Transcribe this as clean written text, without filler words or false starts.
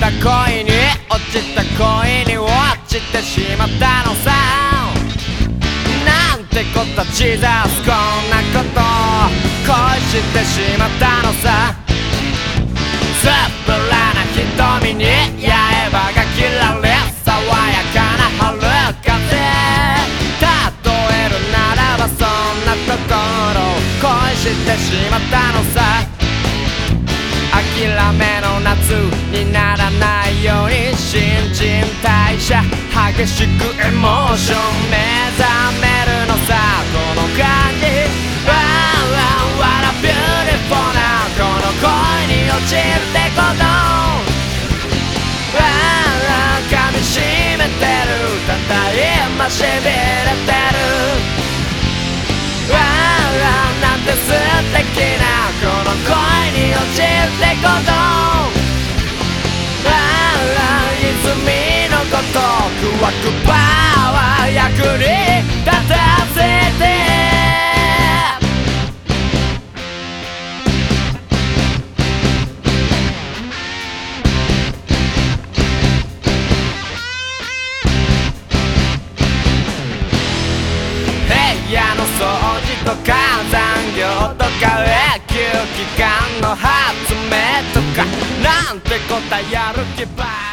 た恋に落ちた恋に落ちてしまったのさ。なんてこったジザス、こんなこと恋してしまったのさ。つぶらな瞳に刃が切られ、爽やかな春風。例えるならばそんなところを恋してしまったのさ。諦めの夏にならないように新陳代謝激しくエモーション目覚めるのさ。この感じ What a beautiful なこの恋に落ちるってこと噛みしめてる、ただ今しびれてる。なんて素敵なこの恋に落ちるってこと泉のごとく湧くパワー役に立たせて。部屋の掃除とか残業とか永久期間の発明とかなんてことやる気ば